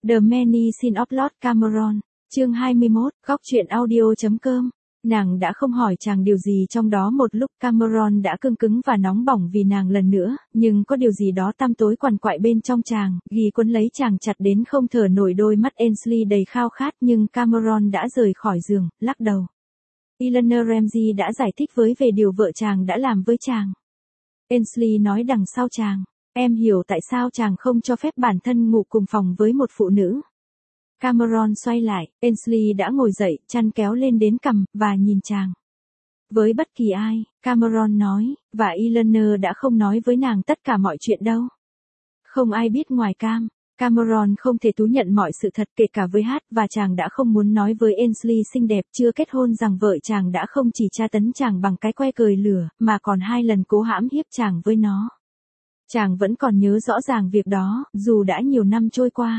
The Many Sin of Lord Cameron, chương 21, góc truyện audio.com. Nàng đã không hỏi chàng điều gì trong đó một lúc Cameron đã cương cứng và nóng bỏng vì nàng lần nữa, nhưng có điều gì đó tăm tối quằn quại bên trong chàng, ghi quấn lấy chàng chặt đến không thở nổi. Đôi mắt Ainsley đầy khao khát nhưng Cameron đã rời khỏi giường, lắc đầu. Eleanor Ramsey đã giải thích về điều vợ chàng đã làm với chàng. Ainsley nói đằng sau chàng, em hiểu tại sao chàng không cho phép bản thân ngủ cùng phòng với một phụ nữ. Cameron xoay lại, Ainsley đã ngồi dậy, chăn kéo lên đến cằm, và nhìn chàng. Với bất kỳ ai, Cameron nói, và Eleanor đã không nói với nàng tất cả mọi chuyện đâu. Không ai biết ngoài Cameron không thể thú nhận mọi sự thật kể cả với Hát, và chàng đã không muốn nói với Ainsley xinh đẹp chưa kết hôn rằng vợ chàng đã không chỉ tra tấn chàng bằng cái que cười lửa, mà còn 2 lần cố hãm hiếp chàng với nó. Chàng vẫn còn nhớ rõ ràng việc đó, dù đã nhiều năm trôi qua.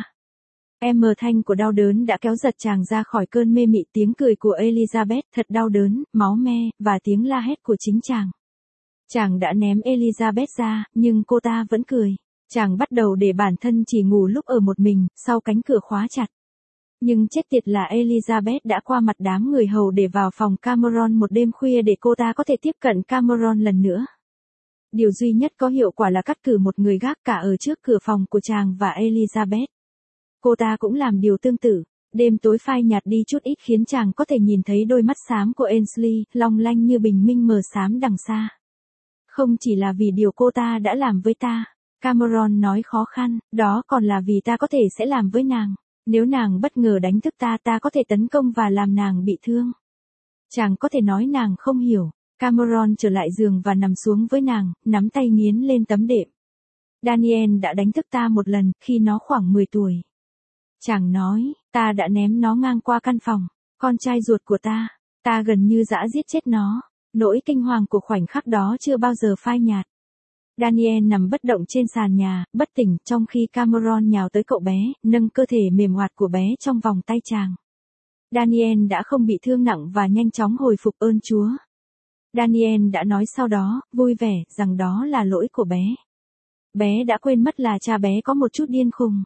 Thanh của đau đớn đã kéo giật chàng ra khỏi cơn mê mị, tiếng cười của Elizabeth thật đau đớn, máu me, và tiếng la hét của chính chàng. Chàng đã ném Elizabeth ra, nhưng cô ta vẫn cười. Chàng bắt đầu để bản thân chỉ ngủ lúc ở một mình, sau cánh cửa khóa chặt. Nhưng chết tiệt là Elizabeth đã qua mặt đám người hầu để vào phòng Cameron một đêm khuya để cô ta có thể tiếp cận Cameron lần nữa. Điều duy nhất có hiệu quả là cắt cử một người gác cả ở trước cửa phòng của chàng và Elizabeth. Cô ta cũng làm điều tương tự. Đêm tối phai nhạt đi chút ít khiến chàng có thể nhìn thấy đôi mắt xám của Ainsley, long lanh như bình minh mờ xám đằng xa. Không chỉ là vì điều cô ta đã làm với ta, Cameron nói khó khăn, đó còn là vì ta có thể sẽ làm với nàng. Nếu nàng bất ngờ đánh thức ta có thể tấn công và làm nàng bị thương. Chàng có thể nói nàng không hiểu. Cameron trở lại giường và nằm xuống với nàng, nắm tay nghiến lên tấm đệm. Daniel đã đánh thức ta một lần, khi nó khoảng 10 tuổi. Chàng nói, ta đã ném nó ngang qua căn phòng. Con trai ruột của ta gần như dã giết chết nó. Nỗi kinh hoàng của khoảnh khắc đó chưa bao giờ phai nhạt. Daniel nằm bất động trên sàn nhà, bất tỉnh, trong khi Cameron nhào tới cậu bé, nâng cơ thể mềm hoạt của bé trong vòng tay chàng. Daniel đã không bị thương nặng và nhanh chóng hồi phục ơn Chúa. Daniel đã nói sau đó, vui vẻ, rằng đó là lỗi của bé. Bé đã quên mất là cha bé có một chút điên khùng.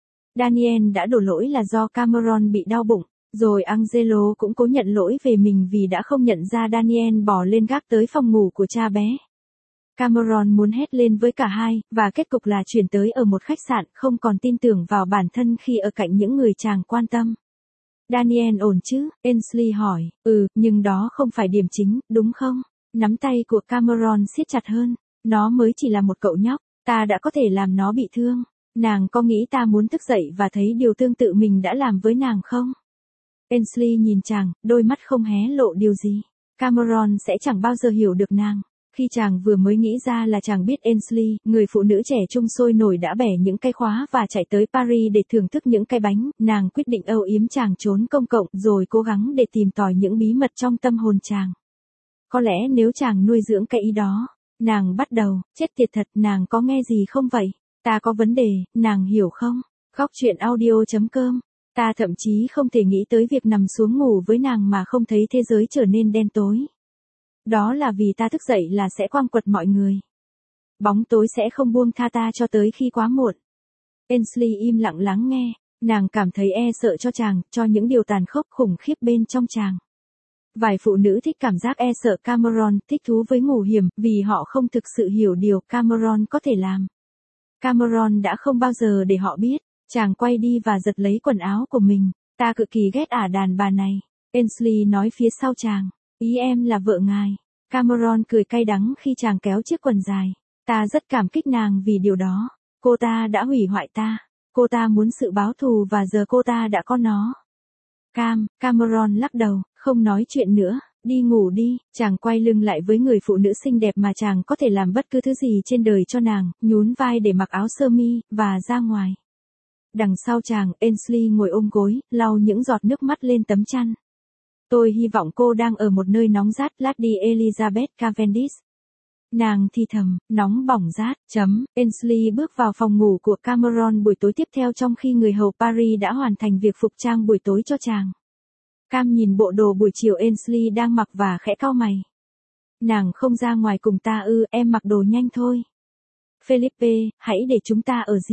Daniel đã đổ lỗi là do Cameron bị đau bụng, rồi Angelo cũng cố nhận lỗi về mình vì đã không nhận ra Daniel bỏ lên gác tới phòng ngủ của cha bé. Cameron muốn hét lên với cả hai, và kết cục là chuyển tới ở một khách sạn, không còn tin tưởng vào bản thân khi ở cạnh những người chàng quan tâm. Daniel ổn chứ? Ainsley hỏi. Nhưng đó không phải điểm chính, đúng không? Nắm tay của Cameron siết chặt hơn. Nó mới chỉ là một cậu nhóc, ta đã có thể làm nó bị thương. Nàng có nghĩ ta muốn thức dậy và thấy điều tương tự mình đã làm với nàng không? Ainsley nhìn chàng, đôi mắt không hé lộ điều gì. Cameron sẽ chẳng bao giờ hiểu được nàng. Khi chàng vừa mới nghĩ ra là chàng biết Ainsley, người phụ nữ trẻ trung sôi nổi đã bẻ những cái khóa và chạy tới Paris để thưởng thức những cái bánh, nàng quyết định âu yếm chàng trốn công cộng rồi cố gắng để tìm tòi những bí mật trong tâm hồn chàng. Có lẽ nếu chàng nuôi dưỡng cái ý đó, nàng bắt đầu, chết tiệt thật, nàng có nghe gì không vậy? Ta có vấn đề, nàng hiểu không? Góc truyện audio.com. Ta thậm chí không thể nghĩ tới việc nằm xuống ngủ với nàng mà không thấy thế giới trở nên đen tối. Đó là vì ta thức dậy là sẽ quang quật mọi người. Bóng tối sẽ không buông tha ta cho tới khi quá muộn. Ainsley im lặng lắng nghe, nàng cảm thấy sợ cho chàng, cho những điều tàn khốc khủng khiếp bên trong chàng. Vài phụ nữ thích cảm giác sợ Cameron, thích thú với ngủ hiểm, vì họ không thực sự hiểu điều Cameron có thể làm. Cameron đã không bao giờ để họ biết. Chàng quay đi và giật lấy quần áo của mình. Ta cực kỳ ghét đàn bà này. Ainsley nói phía sau chàng. Ý em là vợ ngài. Cameron cười cay đắng khi chàng kéo chiếc quần dài. Ta rất cảm kích nàng vì điều đó. Cô ta đã hủy hoại ta. Cô ta muốn sự báo thù và giờ cô ta đã có nó. Cameron lắc đầu, không nói chuyện nữa. Đi ngủ đi. Chàng quay lưng lại với người phụ nữ xinh đẹp mà chàng có thể làm bất cứ thứ gì trên đời cho nàng, nhún vai để mặc áo sơ mi, và ra ngoài. Đằng sau chàng, Ainsley ngồi ôm gối, lau những giọt nước mắt lên tấm chăn. Tôi hy vọng cô đang ở một nơi nóng rát, Lady Elizabeth Cavendish. Nàng thì thầm, nóng bỏng rát. Ainsley bước vào phòng ngủ của Cameron buổi tối tiếp theo trong khi người hầu Paris đã hoàn thành việc phục trang buổi tối cho chàng. Cam nhìn bộ đồ buổi chiều Ainsley đang mặc và khẽ cau mày. Nàng không ra ngoài cùng ta ư? Em mặc đồ nhanh thôi. Philippe, hãy để chúng ta ở riêng.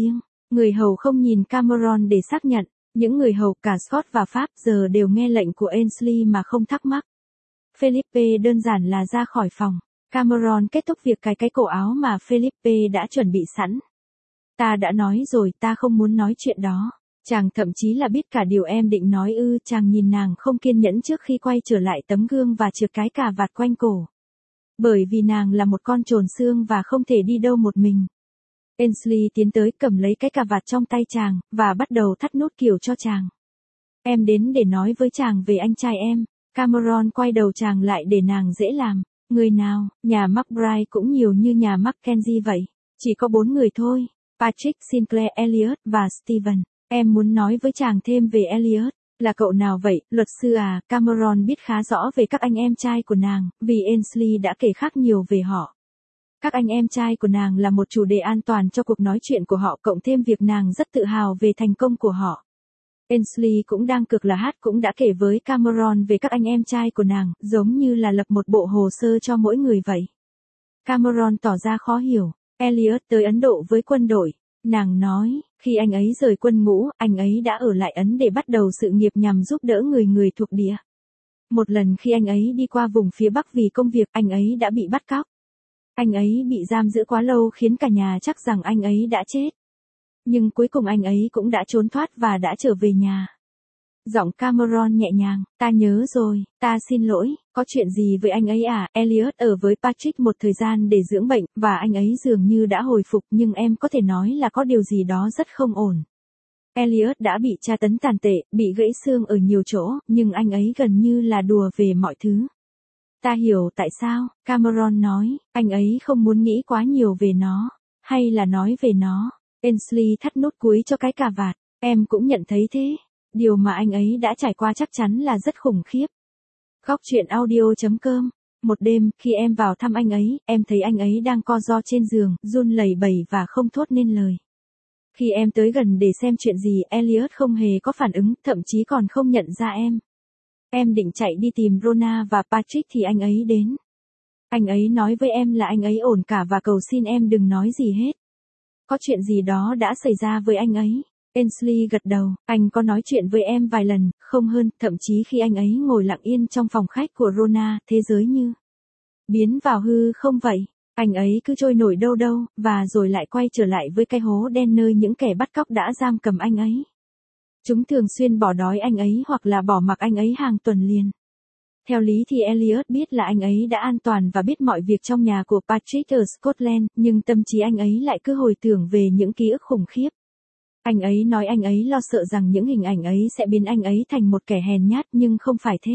Người hầu không nhìn Cameron để xác nhận, những người hầu cả Scott và Pháp giờ đều nghe lệnh của Ainsley mà không thắc mắc. Philippe đơn giản là ra khỏi phòng. Cameron kết thúc việc cài cái cổ áo mà Philippe đã chuẩn bị sẵn. Ta đã nói rồi, ta không muốn nói chuyện đó. Chàng thậm chí là biết cả điều em định nói ư. Chàng nhìn nàng không kiên nhẫn trước khi quay trở lại tấm gương và trượt cái cà vạt quanh cổ. Bởi vì nàng là một con trồn xương và không thể đi đâu một mình. Ainsley tiến tới cầm lấy cái cà vạt trong tay chàng, và bắt đầu thắt nút kiểu cho chàng. Em đến để nói với chàng về anh trai em. Cameron quay đầu chàng lại để nàng dễ làm. Người nào, nhà McBride cũng nhiều như nhà Mackenzie vậy. Chỉ có 4 người thôi. Patrick, Sinclair, Elliot và Steven. Em muốn nói với chàng thêm về Elliot. Là cậu nào vậy, luật sư à? Cameron biết khá rõ về các anh em trai của nàng, vì Ainsley đã kể khác nhiều về họ. Các anh em trai của nàng là một chủ đề an toàn cho cuộc nói chuyện của họ, cộng thêm việc nàng rất tự hào về thành công của họ. Ainsley cũng đang cực là hát cũng đã kể với Cameron về các anh em trai của nàng, giống như là lập một bộ hồ sơ cho mỗi người vậy. Cameron tỏ ra khó hiểu. Elliot tới Ấn Độ với quân đội. Nàng nói, khi anh ấy rời quân ngũ, anh ấy đã ở lại Ấn để bắt đầu sự nghiệp nhằm giúp đỡ người thuộc địa. Một lần khi anh ấy đi qua vùng phía Bắc vì công việc, anh ấy đã bị bắt cóc. Anh ấy bị giam giữ quá lâu khiến cả nhà chắc rằng anh ấy đã chết. Nhưng cuối cùng anh ấy cũng đã trốn thoát và đã trở về nhà. Giọng Cameron nhẹ nhàng, ta nhớ rồi, ta xin lỗi, có chuyện gì với anh ấy à? Elliot ở với Patrick một thời gian để dưỡng bệnh, và anh ấy dường như đã hồi phục, nhưng em có thể nói là có điều gì đó rất không ổn. Elliot đã bị tra tấn tàn tệ, bị gãy xương ở nhiều chỗ, nhưng anh ấy gần như là đùa về mọi thứ. Ta hiểu tại sao, Cameron nói, anh ấy không muốn nghĩ quá nhiều về nó, hay là nói về nó. Ainsley thắt nút cuối cho cái cà vạt, em cũng nhận thấy thế. Điều mà anh ấy đã trải qua chắc chắn là rất khủng khiếp. Góc truyện audio.com. Một đêm, khi em vào thăm anh ấy, em thấy anh ấy đang co ro trên giường, run lẩy bẩy và không thốt nên lời. Khi em tới gần để xem chuyện gì, Elliot không hề có phản ứng, thậm chí còn không nhận ra em. Em định chạy đi tìm Rona và Patrick thì anh ấy đến. Anh ấy nói với em là anh ấy ổn cả và cầu xin em đừng nói gì hết. Có chuyện gì đó đã xảy ra với anh ấy. Ainsley gật đầu, anh có nói chuyện với em vài lần, không hơn, thậm chí khi anh ấy ngồi lặng yên trong phòng khách của Rona, thế giới như biến vào hư không vậy. Anh ấy cứ trôi nổi đâu đâu, và rồi lại quay trở lại với cái hố đen nơi những kẻ bắt cóc đã giam cầm anh ấy. Chúng thường xuyên bỏ đói anh ấy hoặc là bỏ mặc anh ấy hàng tuần liền. Theo lý thì Elliot biết là anh ấy đã an toàn và biết mọi việc trong nhà của Patrick ở Scotland, nhưng tâm trí anh ấy lại cứ hồi tưởng về những ký ức khủng khiếp. Anh ấy nói anh ấy lo sợ rằng những hình ảnh ấy sẽ biến anh ấy thành một kẻ hèn nhát, nhưng không phải thế.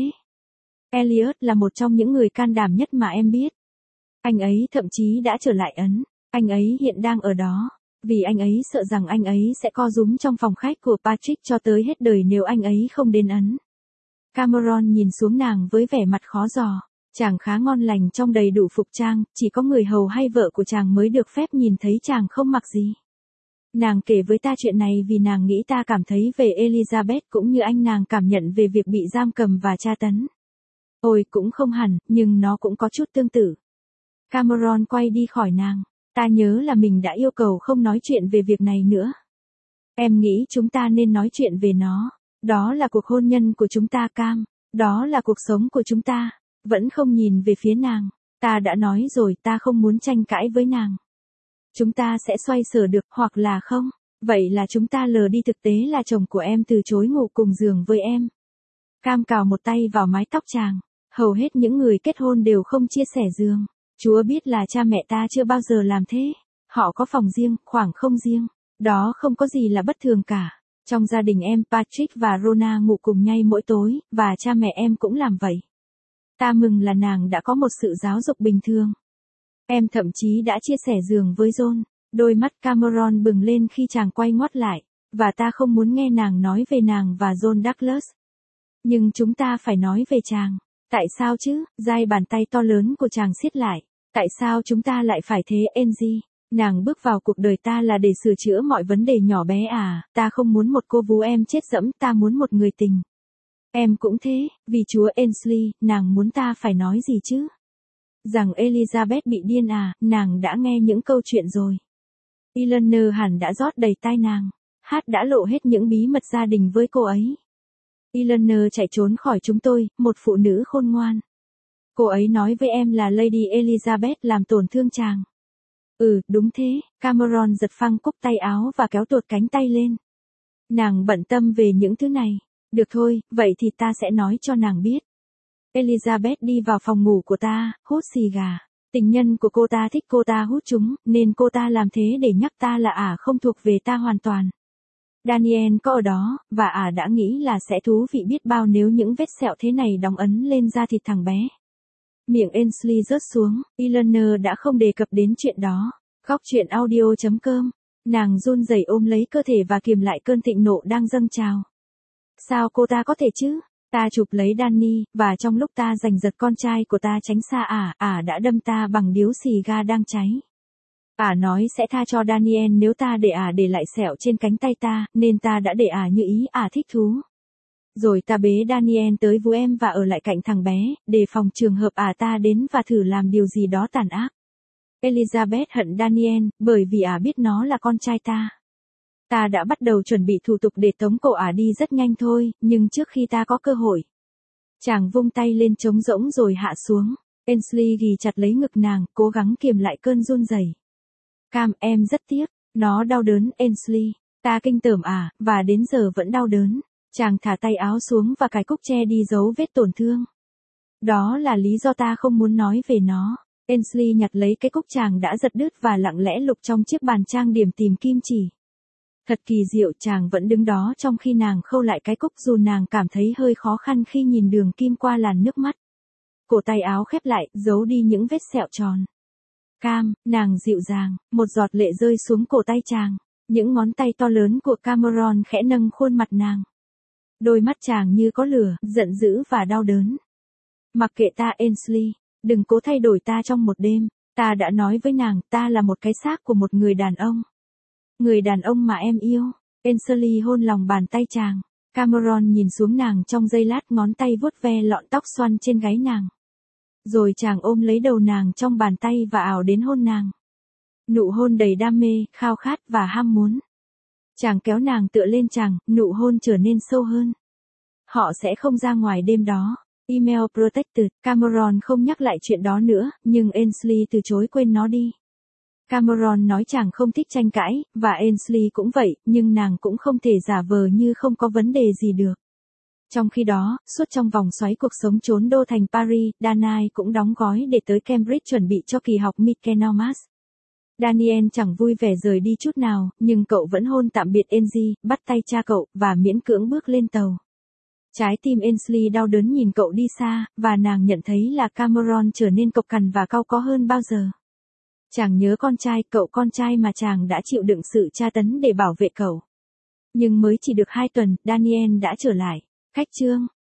Elliot là một trong những người can đảm nhất mà em biết. Anh ấy thậm chí đã trở lại Ấn. Anh ấy hiện đang ở đó. Vì anh ấy sợ rằng anh ấy sẽ co rúm trong phòng khách của Patrick cho tới hết đời nếu anh ấy không đến Ấn. Cameron nhìn xuống nàng với vẻ mặt khó dò. Chàng khá ngon lành trong đầy đủ phục trang, chỉ có người hầu hay vợ của chàng mới được phép nhìn thấy chàng không mặc gì. Nàng kể với ta chuyện này vì nàng nghĩ ta cảm thấy về Elizabeth cũng như anh nàng cảm nhận về việc bị giam cầm và tra tấn. Ôi cũng không hẳn, nhưng nó cũng có chút tương tự. Cameron quay đi khỏi nàng. Ta nhớ là mình đã yêu cầu không nói chuyện về việc này nữa. Em nghĩ chúng ta nên nói chuyện về nó. Đó là cuộc hôn nhân của chúng ta Cam. Đó là cuộc sống của chúng ta. Vẫn không nhìn về phía nàng. Ta đã nói rồi ta không muốn tranh cãi với nàng. Chúng ta sẽ xoay sở được hoặc là không. Vậy là chúng ta lờ đi thực tế là chồng của em từ chối ngủ cùng giường với em. Cam cào một tay vào mái tóc chàng. Hầu hết những người kết hôn đều không chia sẻ giường. Chúa biết là cha mẹ ta chưa bao giờ làm thế. Họ có phòng riêng, khoảng không riêng. Đó không có gì là bất thường cả. Trong gia đình em, Patrick và Rona ngủ cùng nhau mỗi tối, và cha mẹ em cũng làm vậy. Ta mừng là nàng đã có một sự giáo dục bình thường. Em thậm chí đã chia sẻ giường với John. Đôi mắt Cameron bừng lên khi chàng quay ngoắt lại. Và ta không muốn nghe nàng nói về nàng và John Douglas. Nhưng chúng ta phải nói về chàng. Tại sao chứ? Dai bàn tay to lớn của chàng siết lại. Tại sao chúng ta lại phải thế Angie? Nàng bước vào cuộc đời ta là để sửa chữa mọi vấn đề nhỏ bé à? Ta không muốn một cô vú em chết dẫm, ta muốn một người tình. Em cũng thế, vì Chúa Ainsley, nàng muốn ta phải nói gì chứ? Rằng Elizabeth bị điên à? Nàng đã nghe những câu chuyện rồi. Eleanor hẳn đã rót đầy tai nàng. Hát đã lộ hết những bí mật gia đình với cô ấy. Eleanor chạy trốn khỏi chúng tôi, một phụ nữ khôn ngoan. Cô ấy nói với em là Lady Elizabeth làm tổn thương chàng. Ừ, đúng thế, Cameron giật phăng cúc tay áo và kéo tuột cánh tay lên. Nàng bận tâm về những thứ này. Được thôi, vậy thì ta sẽ nói cho nàng biết. Elizabeth đi vào phòng ngủ của ta, hút xì gà. Tình nhân của cô ta thích cô ta hút chúng, nên cô ta làm thế để nhắc ta là không thuộc về ta hoàn toàn. Daniel có ở đó, và đã nghĩ là sẽ thú vị biết bao nếu những vết sẹo thế này đóng ấn lên da thịt thằng bé. Miệng Ainsley rớt xuống, Eleanor đã không đề cập đến chuyện đó. Góc chuyện audio.com. Nàng run rẩy ôm lấy cơ thể và kiềm lại cơn thịnh nộ đang dâng trào. Sao cô ta có thể chứ? Ta chụp lấy Danny, và trong lúc ta giành giật con trai của ta tránh xa đã đâm ta bằng điếu xì ga đang cháy. Nói sẽ tha cho Daniel nếu ta để lại sẹo trên cánh tay ta, nên ta đã để như ý thích thú. Rồi ta bế Daniel tới vú em và ở lại cạnh thằng bé, để phòng trường hợp ta đến và thử làm điều gì đó tàn ác. Elizabeth hận Daniel, bởi vì biết nó là con trai ta. Ta đã bắt đầu chuẩn bị thủ tục để tống cổ đi rất nhanh thôi, nhưng trước khi ta có cơ hội. Chàng vung tay lên trống rỗng rồi hạ xuống. Ainsley ghì chặt lấy ngực nàng, cố gắng kiềm lại cơn run rẩy. Cam, em rất tiếc, nó đau đớn, Ainsley. Ta kinh tởm và đến giờ vẫn đau đớn. Chàng thả tay áo xuống và cài cúc che đi dấu vết tổn thương. Đó là lý do ta không muốn nói về nó. Ainsley nhặt lấy cái cúc chàng đã giật đứt và lặng lẽ lục trong chiếc bàn trang điểm tìm kim chỉ. Thật kỳ diệu, chàng vẫn đứng đó trong khi nàng khâu lại cái cúc dù nàng cảm thấy hơi khó khăn khi nhìn đường kim qua làn nước mắt. Cổ tay áo khép lại, giấu đi những vết sẹo tròn. Cam, nàng dịu dàng, một giọt lệ rơi xuống cổ tay chàng. Những ngón tay to lớn của Cameron khẽ nâng khuôn mặt nàng. Đôi mắt chàng như có lửa, giận dữ và đau đớn. Mặc kệ ta, Ainsley, đừng cố thay đổi ta trong một đêm. Ta đã nói với nàng, ta là một cái xác của một người đàn ông. Người đàn ông mà em yêu. Ainsley hôn lòng bàn tay chàng. Cameron nhìn xuống nàng trong giây lát, ngón tay vuốt ve lọn tóc xoăn trên gáy nàng. Rồi chàng ôm lấy đầu nàng trong bàn tay và ảo đến hôn nàng. Nụ hôn đầy đam mê, khao khát và ham muốn. Chàng kéo nàng tựa lên chàng, nụ hôn trở nên sâu hơn. Họ sẽ không ra ngoài đêm đó. Email protected. Cameron không nhắc lại chuyện đó nữa, nhưng Ainsley từ chối quên nó đi. Cameron nói chàng không thích tranh cãi, và Ainsley cũng vậy, nhưng nàng cũng không thể giả vờ như không có vấn đề gì được. Trong khi đó, suốt trong vòng xoáy cuộc sống trốn đô thành Paris, Daniel cũng đóng gói để tới Cambridge chuẩn bị cho kỳ học Michaelmas. Daniel chẳng vui vẻ rời đi chút nào, nhưng cậu vẫn hôn tạm biệt Angie, bắt tay cha cậu, và miễn cưỡng bước lên tàu. Trái tim Ainsley đau đớn nhìn cậu đi xa, và nàng nhận thấy là Cameron trở nên cộc cằn và cau có hơn bao giờ. Chàng nhớ con trai, cậu con trai mà chàng đã chịu đựng sự tra tấn để bảo vệ cậu. Nhưng mới chỉ được 2 tuần, Daniel đã trở lại. Khách chương.